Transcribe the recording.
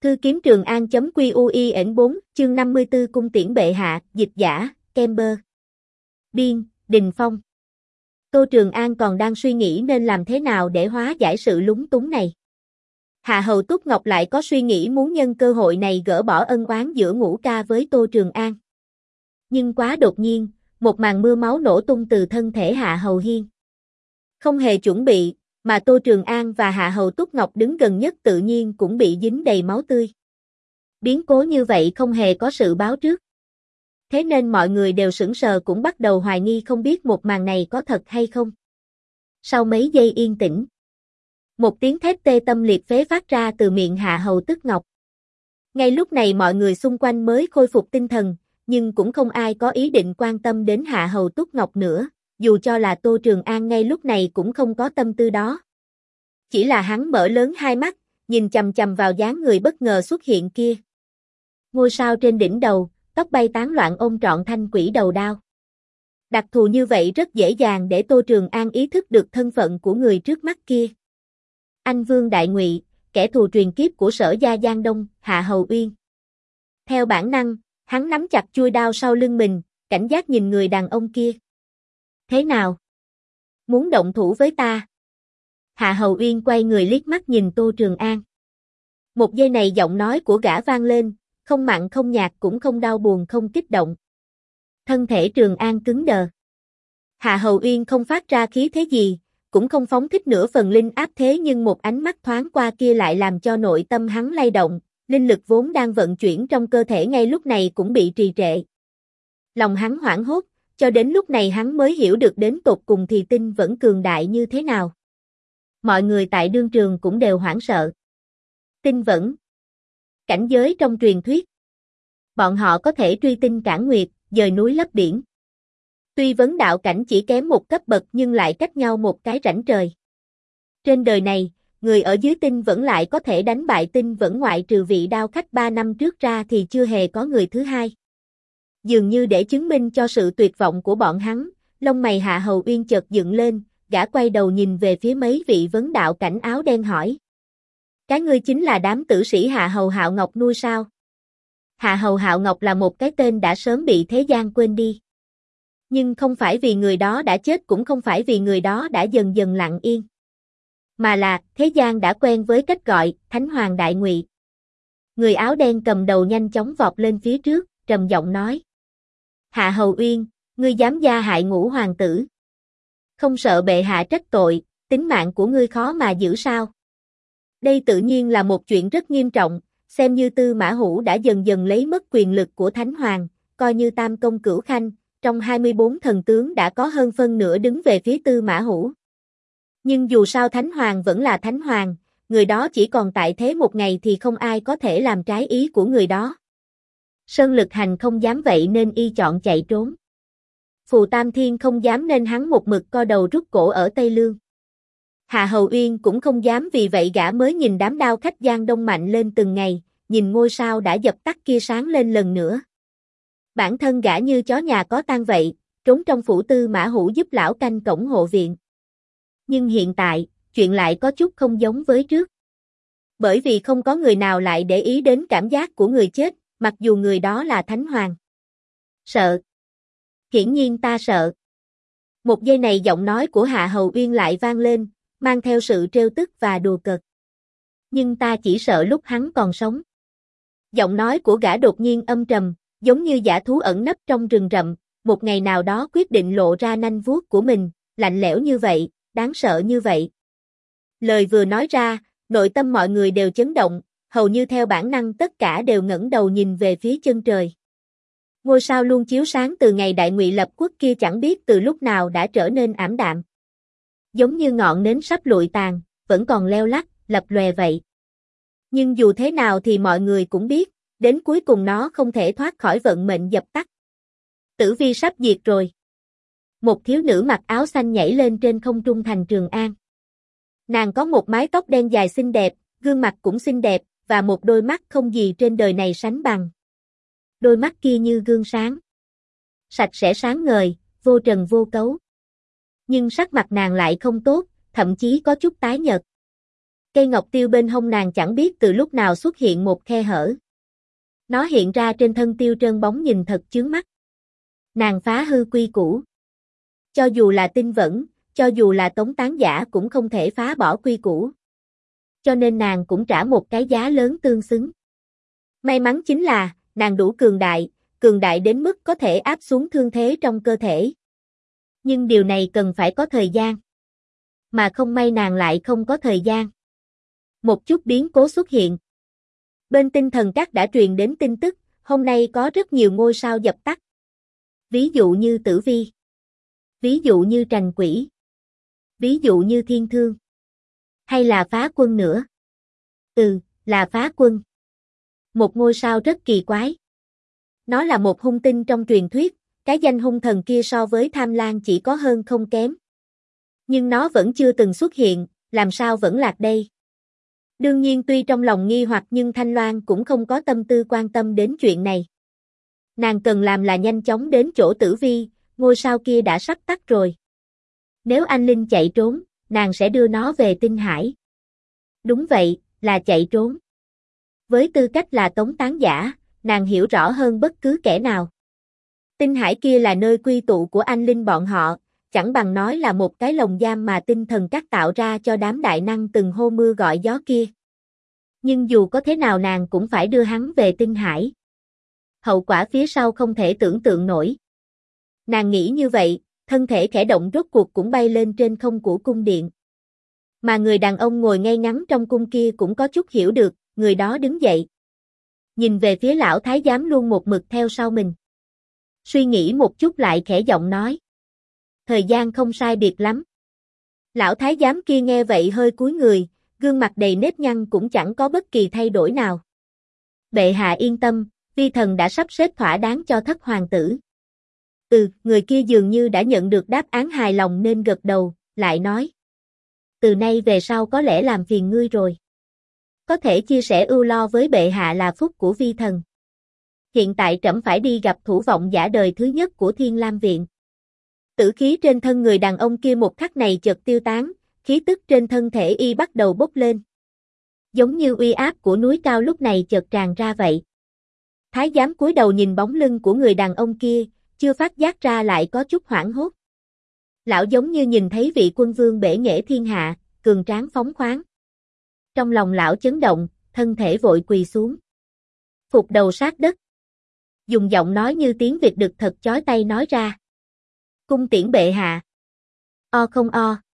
Thư kiếm Trường An.QUIN 4, chương 54 Cung tiễn bệ hạ, dịch giả, Kemper. Biên, Đình Phong. Tô Trường An còn đang suy nghĩ nên làm thế nào để hóa giải sự lúng túng này. Hạ Hầu Túc Ngọc lại có suy nghĩ muốn nhân cơ hội này gỡ bỏ ân oán giữa Ngũ Ca với Tô Trường An. Nhưng quá đột nhiên, một màn mưa máu nổ tung từ thân thể Hạ Hầu Hiên. Không hề chuẩn bị, mà Tô Trường An và Hạ Hầu Túc Ngọc đứng gần nhất tự nhiên cũng bị dính đầy máu tươi. Biến cố như vậy không hề có sự báo trước. Thế nên mọi người đều sững sờ cũng bắt đầu hoài nghi không biết một màn này có thật hay không. Sau mấy giây yên tĩnh, một tiếng thét tê tâm liệt phế phát ra từ miệng Hạ Hầu Túc Ngọc. Ngay lúc này mọi người xung quanh mới khôi phục tinh thần, nhưng cũng không ai có ý định quan tâm đến Hạ Hầu Túc Ngọc nữa. Dù cho là Tô Trường An ngay lúc này cũng không có tâm tư đó. Chỉ là hắn mở lớn hai mắt, nhìn chằm chằm vào dáng người bất ngờ xuất hiện kia. Ngôi sao trên đỉnh đầu, tóc bay tán loạn ôm trọn thanh quỷ đầu đao. Đặc thù như vậy rất dễ dàng để Tô Trường An ý thức được thân phận của người trước mắt kia. Anh Vương Đại Ngụy, kẻ thù truyền kiếp của Sở Gia Giang Đông, Hạ Hầu Uyên. Theo bản năng, hắn nắm chặt chuôi đao sau lưng mình, cảnh giác nhìn người đàn ông kia. Thế nào? Muốn động thủ với ta? Hạ Hầu Uyên quay người liếc mắt nhìn Tô Trường An. Một giây này giọng nói của gã vang lên, không mặn không nhạt cũng không đau buồn không kích động. Thân thể Trường An cứng đờ. Hạ Hầu Uyên không phát ra khí thế gì, cũng không phóng thích nửa phần linh áp thế nhưng một ánh mắt thoáng qua kia lại làm cho nội tâm hắn lay động, linh lực vốn đang vận chuyển trong cơ thể ngay lúc này cũng bị trì trệ. Lòng hắn hoảng hốt. Cho đến lúc này hắn mới hiểu được đến tột cùng thì Tinh Vẫn cường đại như thế nào. Mọi người tại đương trường cũng đều hoảng sợ. Tinh Vẫn, cảnh giới trong truyền thuyết. Bọn họ có thể truy tinh cản nguyệt, dời núi lấp biển. Tuy vấn đạo cảnh chỉ kém một cấp bậc nhưng lại cách nhau một cái rãnh trời. Trên đời này, người ở dưới Tinh Vẫn lại có thể đánh bại Tinh Vẫn ngoại trừ vị đao khách 3 năm trước ra thì chưa hề có người thứ hai. Dường như để chứng minh cho sự tuyệt vọng của bọn hắn, lông mày Hạ Hầu Uyên chợt dựng lên, gã quay đầu nhìn về phía mấy vị vấn đạo cảnh áo đen hỏi. Cái ngươi chính là đám tử sĩ Hạ Hầu Hạo Ngọc nuôi sao? Hạ Hầu Hạo Ngọc là một cái tên đã sớm bị thế gian quên đi. Nhưng không phải vì người đó đã chết cũng không phải vì người đó đã dần dần lặng yên. Mà là, thế gian đã quen với cách gọi, Thánh Hoàng Đại Ngụy. Người áo đen cầm đầu nhanh chóng vọt lên phía trước, trầm giọng nói. Hạ Hầu Uyên, ngươi dám gia hại Ngũ hoàng tử. Không sợ bệ hạ trách tội, tính mạng của ngươi khó mà giữ sao? Đây tự nhiên là một chuyện rất nghiêm trọng, xem như Tư Mã Hủ đã dần dần lấy mất quyền lực của Thánh Hoàng, coi như Tam Công Cửu Khanh, trong 24 thần tướng đã có hơn phân nửa đứng về phía Tư Mã Hủ. Nhưng dù sao Thánh Hoàng vẫn là Thánh Hoàng, người đó chỉ còn tại thế một ngày thì không ai có thể làm trái ý của người đó. Sơn Lực Hành không dám vậy nên y chọn chạy trốn. Phù Tam Thiên không dám nên hắn một mực co đầu rút cổ ở Tây Lương. Hạ Hầu Uyên cũng không dám vì vậy gã mới nhìn đám đao khách Giang Đông mạnh lên từng ngày, nhìn ngôi sao đã dập tắt kia sáng lên lần nữa. Bản thân gã như chó nhà có tang vậy, trốn trong phủ Tư Mã Hủ giúp lão canh cổng hộ viện. Nhưng hiện tại, chuyện lại có chút không giống với trước. Bởi vì không có người nào lại để ý đến cảm giác của người chết, mặc dù người đó là Thánh Hoàng. Sợ. Hiển nhiên ta sợ. Một giây này giọng nói của Hạ Hầu Uyên lại vang lên, mang theo sự trêu tức và đùa cợt. Nhưng ta chỉ sợ lúc hắn còn sống. Giọng nói của gã đột nhiên âm trầm, giống như dã thú ẩn nấp trong rừng rậm, một ngày nào đó quyết định lộ ra nanh vuốt của mình, lạnh lẽo như vậy, đáng sợ như vậy. Lời vừa nói ra, nội tâm mọi người đều chấn động, hầu như theo bản năng tất cả đều ngẩng đầu nhìn về phía chân trời. Ngôi sao luôn chiếu sáng từ ngày Đại Ngụy lập quốc kia chẳng biết từ lúc nào đã trở nên ảm đạm. Giống như ngọn nến sắp lụi tàn, vẫn còn leo lắc, lập lòe vậy. Nhưng dù thế nào thì mọi người cũng biết, đến cuối cùng nó không thể thoát khỏi vận mệnh dập tắt. Tử vi sắp diệt rồi. Một thiếu nữ mặc áo xanh nhảy lên trên không trung thành Trường An. Nàng có một mái tóc đen dài xinh đẹp, gương mặt cũng xinh đẹp, và một đôi mắt không gì trên đời này sánh bằng. Đôi mắt kia như gương sáng. Sạch sẽ sáng ngời, vô trần vô cấu. Nhưng sắc mặt nàng lại không tốt, thậm chí có chút tái nhợt. Cây ngọc tiêu bên hông nàng chẳng biết từ lúc nào xuất hiện một khe hở. Nó hiện ra trên thân tiêu trơn bóng nhìn thật chướng mắt. Nàng phá hư quy củ. Cho dù là tinh vẫn, cho dù là tống tán giả cũng không thể phá bỏ quy củ. Cho nên nàng cũng trả một cái giá lớn tương xứng. May mắn chính là, nàng đủ cường đại đến mức có thể áp xuống thương thế trong cơ thể. Nhưng điều này cần phải có thời gian. Mà không may nàng lại không có thời gian. Một chút biến cố xuất hiện. Bên tinh thần các đã truyền đến tin tức, hôm nay có rất nhiều ngôi sao dập tắt. Ví dụ như Tử Vi. Ví dụ như Trành Quỷ. Ví dụ như Thiên Thương. Hay là Phá Quân nữa. Là Phá Quân. Một ngôi sao rất kỳ quái. Nó là một hung tinh trong truyền thuyết, cái danh hung thần kia so với Tham Lang chỉ có hơn không kém. Nhưng nó vẫn chưa từng xuất hiện, làm sao vẫn lạc đây? Đương nhiên tuy trong lòng nghi hoặc nhưng Thanh Loan cũng không có tâm tư quan tâm đến chuyện này. Nàng cần làm là nhanh chóng đến chỗ Tử Vi, ngôi sao kia đã sắp tắt rồi. Nếu anh Linh chạy trốn, nàng sẽ đưa nó về Tinh Hải. Đúng vậy, là chạy trốn. Với tư cách là tống tán giả, nàng hiểu rõ hơn bất cứ kẻ nào. Tinh Hải kia là nơi quy tụ của anh Linh bọn họ, chẳng bằng nói là một cái lồng giam mà tinh thần các tạo ra cho đám đại năng từng hô mưa gọi gió kia. Nhưng dù có thế nào nàng cũng phải đưa hắn về Tinh Hải. Hậu quả phía sau không thể tưởng tượng nổi. Nàng nghĩ như vậy, thân thể khẽ động rốt cuộc cũng bay lên trên không của cung điện. Mà người đàn ông ngồi ngay ngắn trong cung kia cũng có chút hiểu được, người đó đứng dậy. Nhìn về phía lão thái giám luôn một mực theo sau mình. Suy nghĩ một chút lại khẽ giọng nói. Thời gian không sai biệt lắm. Lão thái giám kia nghe vậy hơi cúi người, gương mặt đầy nếp nhăn cũng chẳng có bất kỳ thay đổi nào. Bệ hạ yên tâm, vi thần đã sắp xếp thỏa đáng cho thất hoàng tử. Người kia dường như đã nhận được đáp án hài lòng nên gật đầu, lại nói. Từ nay về sau có lẽ làm phiền ngươi rồi. Có thể chia sẻ ưu lo với bệ hạ là phúc của vi thần. Hiện tại trẫm phải đi gặp thủ vọng giả đời thứ nhất của Thiên Lam Viện. Tử khí trên thân người đàn ông kia một khắc này chợt tiêu tán, khí tức trên thân thể y bắt đầu bốc lên. Giống như uy áp của núi cao lúc này chợt tràn ra vậy. Thái giám cúi đầu nhìn bóng lưng của người đàn ông kia, chưa phát giác ra lại có chút hoảng hốt. Lão giống như nhìn thấy vị quân vương bể nghệ thiên hạ, cường tráng phóng khoáng. Trong lòng lão chấn động, thân thể vội quỳ xuống. Phục đầu sát đất. Dùng giọng nói như tiếng Việt đực thật chói tai nói ra. Cung tiễn bệ hạ. O không o.